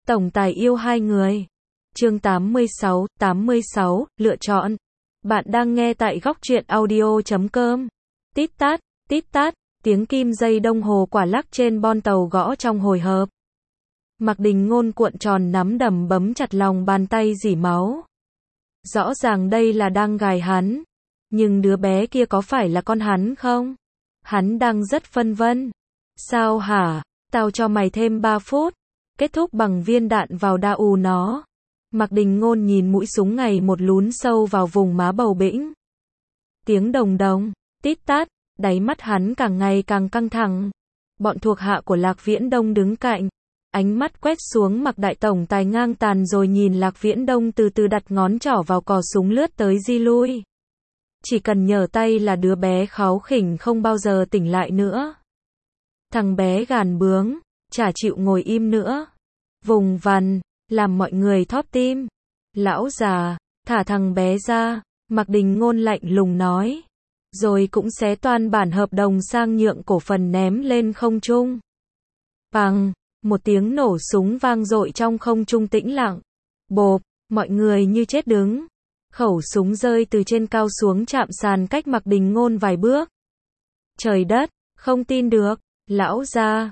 Tổng tài yêu hai người. Chương 86, lựa chọn. Bạn đang nghe tại góc truyện audio.com. Tít tát, tiếng kim dây đồng hồ quả lắc trên bon tàu gõ trong hồi hộp. Mạc Đình Ngôn cuộn tròn nắm đấm bấm chặt lòng bàn tay rỉ máu. Rõ ràng đây là đang gài hắn. Nhưng đứa bé kia có phải là con hắn không? Hắn đang rất phân vân. Sao hả? Tao cho mày thêm 3 phút. Kết thúc bằng viên đạn vào đau nó. Mạc Đình Ngôn nhìn mũi súng ngày một lún sâu vào vùng má bầu bĩnh. Tiếng đồng đồng, tít tát, đáy mắt hắn càng ngày càng căng thẳng. Bọn thuộc hạ của Lạc Viễn Đông đứng cạnh. Ánh mắt quét xuống Mạc Đại Tổng Tài ngang tàn rồi nhìn Lạc Viễn Đông từ từ đặt ngón trỏ vào cò súng lướt tới di lui. Chỉ cần nhờ tay là đứa bé kháu khỉnh không bao giờ tỉnh lại nữa. Thằng bé gàn bướng, chả chịu ngồi im nữa. Vùng vằng, làm mọi người thóp tim. Lão già, thả thằng bé ra, Mạc Đình Ngôn lạnh lùng nói. Rồi cũng xé toan bản hợp đồng sang nhượng cổ phần ném lên không trung. Bằng, một tiếng nổ súng vang dội trong không trung tĩnh lặng. Bộp, mọi người như chết đứng. Khẩu súng rơi từ trên cao xuống chạm sàn cách Mạc Đình Ngôn vài bước. Trời đất, không tin được, lão gia,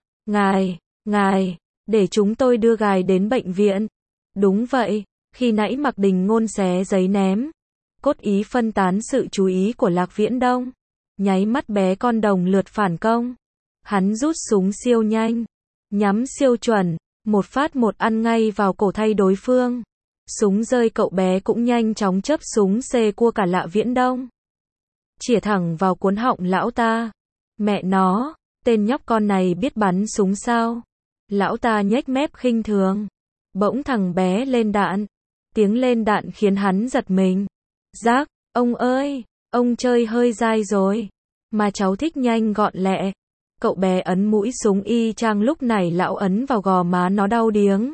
ngài, để chúng tôi đưa ngài đến bệnh viện. Đúng vậy, khi nãy Mạc Đình Ngôn xé giấy ném, cốt ý phân tán sự chú ý của Lạc Viễn Đông. Nháy mắt bé con đồng lượt phản công. Hắn rút súng siêu nhanh, nhắm siêu chuẩn, một phát một ăn ngay vào cổ thay đối phương. Súng rơi cậu bé cũng nhanh chóng chớp súng xê cua cả Lạc Viễn Đông. Chĩa thẳng vào cuốn họng lão ta. Mẹ nó, tên nhóc con này biết bắn súng sao? Lão ta nhếch mép khinh thường. Bỗng thằng bé lên đạn. Tiếng lên đạn khiến hắn giật mình. Rác, ông ơi, ông chơi hơi dai rồi. Mà cháu thích nhanh gọn lẹ. Cậu bé ấn mũi súng y chang lúc này lão ấn vào gò má nó đau điếng.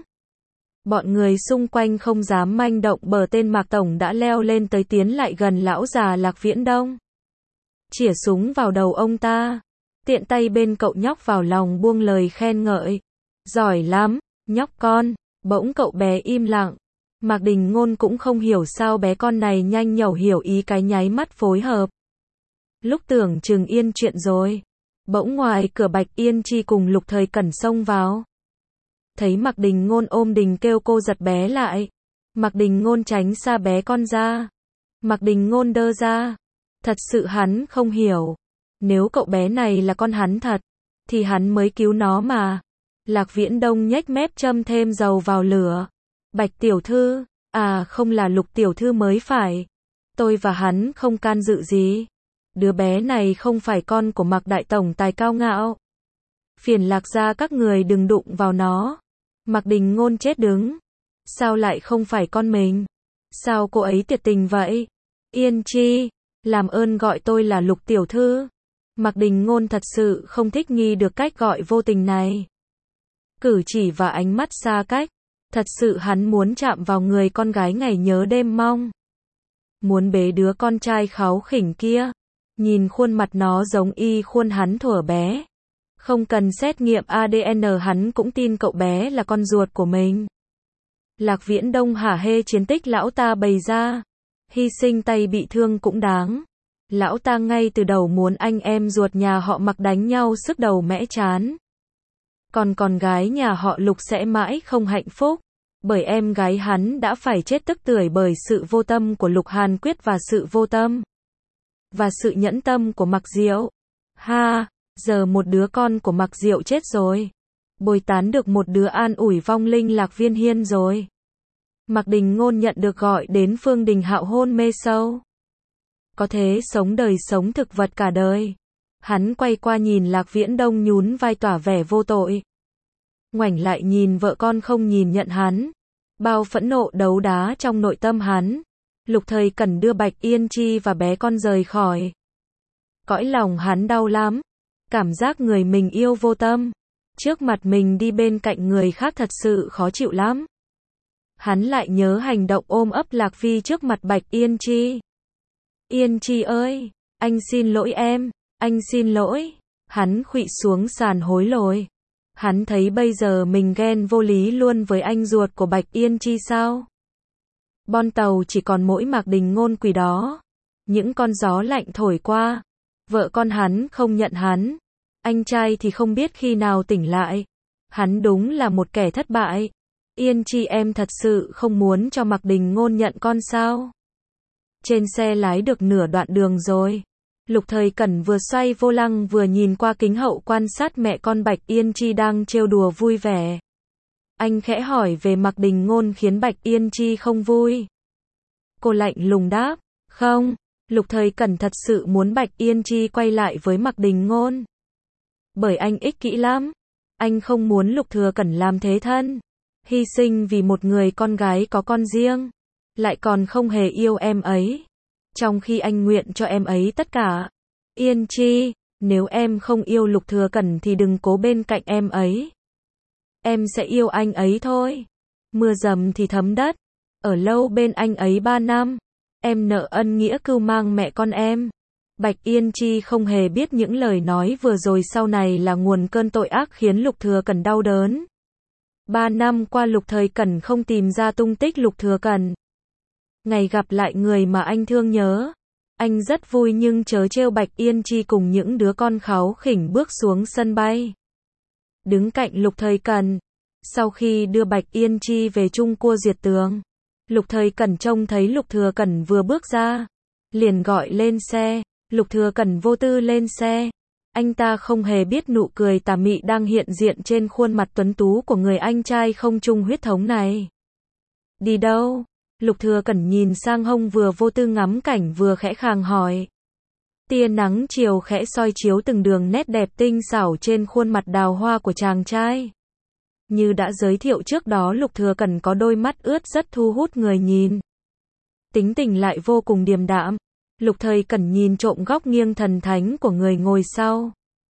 Bọn người xung quanh không dám manh động bờ tên Mạc Tổng đã leo lên tới tiến lại gần lão già Lạc Viễn Đông. Chĩa súng vào đầu ông ta. Tiện tay bên cậu nhóc vào lòng buông lời khen ngợi. Giỏi lắm, nhóc con. Bỗng cậu bé im lặng. Mạc Đình Ngôn cũng không hiểu sao bé con này nhanh nhẩu hiểu ý cái nháy mắt phối hợp. Lúc tưởng chừng yên chuyện rồi. Bỗng ngoài cửa Bạch Yên Chi cùng Lục Thời Cẩn xông vào. Thấy Mạc Đình Ngôn ôm Đình kêu cô giật bé lại. Mạc Đình Ngôn tránh xa bé con ra. Mạc Đình Ngôn đơ ra. Thật sự hắn không hiểu. Nếu cậu bé này là con hắn thật, thì hắn mới cứu nó mà. Lạc Viễn Đông nhếch mép châm thêm dầu vào lửa. Bạch tiểu thư, à không là Lục tiểu thư mới phải. Tôi và hắn không can dự gì. Đứa bé này không phải con của Mạc Đại Tổng Tài cao ngạo. Phiền Lạc gia các người đừng đụng vào nó. Mạc Đình Ngôn chết đứng. Sao lại không phải con mình? Sao cô ấy tuyệt tình vậy? Yên Chi, làm ơn gọi tôi là Lục tiểu thư. Mạc Đình Ngôn thật sự không thích nghi được cách gọi vô tình này. Cử chỉ và ánh mắt xa cách. Thật sự hắn muốn chạm vào người con gái ngày nhớ đêm mong. Muốn bế đứa con trai kháu khỉnh kia. Nhìn khuôn mặt nó giống y khuôn hắn thuở bé. Không cần xét nghiệm ADN hắn cũng tin cậu bé là con ruột của mình. Lạc Viễn Đông hả hê chiến tích lão ta bày ra. Hy sinh tay bị thương cũng đáng. Lão ta ngay từ đầu muốn anh em ruột nhà họ Mạc đánh nhau sức đầu mẽ chán. Còn con gái nhà họ Lục sẽ mãi không hạnh phúc. Bởi em gái hắn đã phải chết tức tưởi bởi sự vô tâm của Lục Hàn Quyết và sự vô tâm. Và sự nhẫn tâm của Mạc Diệu. Ha, giờ một đứa con của Mạc Diệu chết rồi. Bồi tán được một đứa an ủi vong linh Lạc Viên Hiên rồi. Mạc Đình Ngôn nhận được gọi đến Phương Đình Hạo hôn mê sâu. Có thế sống đời sống thực vật cả đời. Hắn quay qua nhìn Lạc Viễn Đông nhún vai tỏ vẻ vô tội. Ngoảnh lại nhìn vợ con không nhìn nhận hắn. Bao phẫn nộ đấu đá trong nội tâm hắn. Lục Thời Cẩn đưa Bạch Yên Chi và bé con rời khỏi. Cõi lòng hắn đau lắm. Cảm giác người mình yêu vô tâm. Trước mặt mình đi bên cạnh người khác thật sự khó chịu lắm. Hắn lại nhớ hành động ôm ấp Lạc Vi trước mặt Bạch Yên Chi. Yên Chi ơi, anh xin lỗi em, anh xin lỗi. Hắn khuỵu xuống sàn hối lỗi. Hắn thấy bây giờ mình ghen vô lý luôn với anh ruột của Bạch Yên Chi sao? Bon tàu chỉ còn mỗi Mạc Đình Ngôn quỷ đó. Những con gió lạnh thổi qua. Vợ con hắn không nhận hắn. Anh trai thì không biết khi nào tỉnh lại. Hắn đúng là một kẻ thất bại. Yên Chi em thật sự không muốn cho Mạc Đình Ngôn nhận con sao? Trên xe lái được nửa đoạn đường rồi. Lục Thời Cẩn vừa xoay vô lăng vừa nhìn qua kính hậu quan sát mẹ con Bạch Yên Chi đang trêu đùa vui vẻ. Anh khẽ hỏi về Mạc Đình Ngôn khiến Bạch Yên Chi không vui. Cô lạnh lùng đáp, không, Lục Thời Cẩn thật sự muốn Bạch Yên Chi quay lại với Mạc Đình Ngôn. Bởi anh ích kỷ lắm. Anh không muốn Lục Thừa Cẩn làm thế thân. Hy sinh vì một người con gái có con riêng. Lại còn không hề yêu em ấy. Trong khi anh nguyện cho em ấy tất cả. Yên Chi, nếu em không yêu Lục Thừa Cẩn thì đừng cố bên cạnh em ấy. Em sẽ yêu anh ấy thôi. Mưa dầm thì thấm đất. Ở lâu bên anh ấy 3 năm. Em nợ ân nghĩa cưu mang mẹ con em. Bạch Yên Chi không hề biết những lời nói vừa rồi sau này là nguồn cơn tội ác khiến Lục Thừa Cẩn đau đớn. 3 năm qua Lục Thời Cẩn không tìm ra tung tích Lục Thừa Cẩn. Ngày gặp lại người mà anh thương nhớ. Anh rất vui nhưng trớ trêu Bạch Yên Chi cùng những đứa con kháu khỉnh bước xuống sân bay. Đứng cạnh Lục Thời Cẩn. Sau khi đưa Bạch Yên Chi về chung cua diệt tường. Lục Thời Cẩn trông thấy Lục Thừa Cẩn vừa bước ra. Liền gọi lên xe. Lục Thừa Cẩn vô tư lên xe. Anh ta không hề biết nụ cười tà mị đang hiện diện trên khuôn mặt tuấn tú của người anh trai không chung huyết thống này. Đi đâu? Lục Thừa Cẩn nhìn sang hông vừa vô tư ngắm cảnh vừa khẽ khàng hỏi. Tia nắng chiều khẽ soi chiếu từng đường nét đẹp tinh xảo trên khuôn mặt đào hoa của chàng trai. Như đã giới thiệu trước đó Lục Thừa Cẩn có đôi mắt ướt rất thu hút người nhìn. Tính tình lại vô cùng điềm đạm. Lục Thời Cẩn nhìn trộm góc nghiêng thần thánh của người ngồi sau.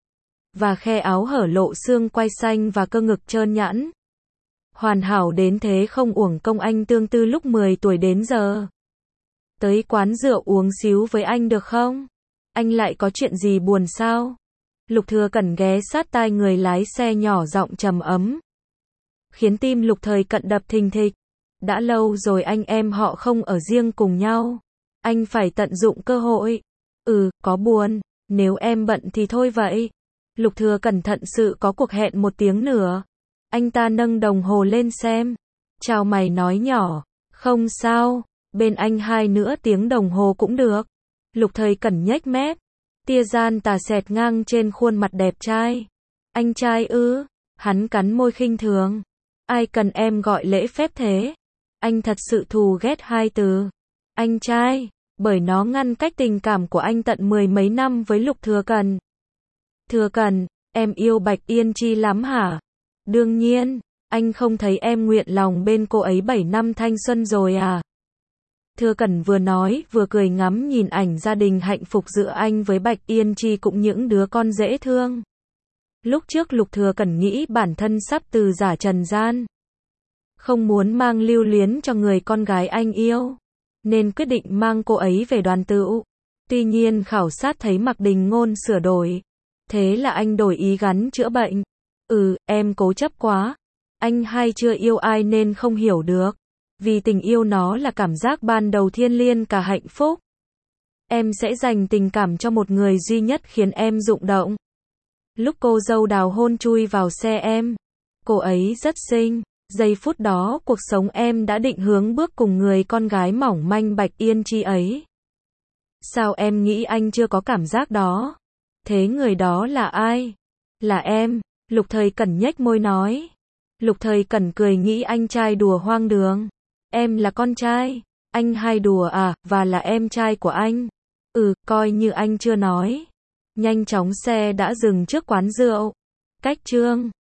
Và khe áo hở lộ xương quai xanh và cơ ngực trơn nhẵn. Hoàn hảo đến thế không uổng công anh tương tư lúc 10 tuổi đến giờ. Tới quán rượu uống xíu với anh được không? Anh lại có chuyện gì buồn sao? Lục Thừa Cẩn ghé sát tai người lái xe nhỏ giọng trầm ấm. Khiến tim Lục Thời Cẩn đập thình thịch. Đã lâu rồi anh em họ không ở riêng cùng nhau. Anh phải tận dụng cơ hội. Có buồn. Nếu em bận thì thôi vậy. Lục Thừa Cẩn thận sự có cuộc hẹn 1 tiếng nữa. Anh ta nâng đồng hồ lên xem. Chào mày nói nhỏ. Không sao. Bên anh 2 nữa tiếng đồng hồ cũng được. Lục Thời Cẩn nhếch mép. Tia gian tà xẹt ngang trên khuôn mặt đẹp trai. Anh trai ư? Hắn cắn môi khinh thường. Ai cần em gọi lễ phép thế? Anh thật sự thù ghét 2 từ. Anh trai. Bởi nó ngăn cách tình cảm của anh tận 10 mấy năm với Lục Thừa Cẩn. Thừa Cẩn, em yêu Bạch Yên Chi lắm hả? Đương nhiên, anh không thấy em nguyện lòng bên cô ấy 7 năm thanh xuân rồi à? Thừa Cẩn vừa nói vừa cười ngắm nhìn ảnh gia đình hạnh phúc giữa anh với Bạch Yên Chi cũng những đứa con dễ thương. Lúc trước Lục Thừa Cẩn nghĩ bản thân sắp từ giả trần gian. Không muốn mang lưu luyến cho người con gái anh yêu. Nên quyết định mang cô ấy về đoàn tựu. Tuy nhiên khảo sát thấy Mạc Đình Ngôn sửa đổi. Thế là anh đổi ý gắn chữa bệnh. Em cố chấp quá. Anh hay chưa yêu ai nên không hiểu được. Vì tình yêu nó là cảm giác ban đầu thiêng liêng cả hạnh phúc. Em sẽ dành tình cảm cho một người duy nhất khiến em rụng động. Lúc cô dâu đào hôn chui vào xe em. Cô ấy rất xinh. Giây phút đó cuộc sống em đã định hướng bước cùng người con gái mỏng manh Bạch Yên Chi ấy. Sao em nghĩ anh chưa có cảm giác đó? Thế người đó là ai? Là em. Lục Thời Cẩn nhếch môi nói. Lục Thời Cẩn cười nghĩ anh trai đùa hoang đường. Em là con trai. Anh hay đùa à, và là em trai của anh. Coi như anh chưa nói. Nhanh chóng xe đã dừng trước quán rượu. Cách chương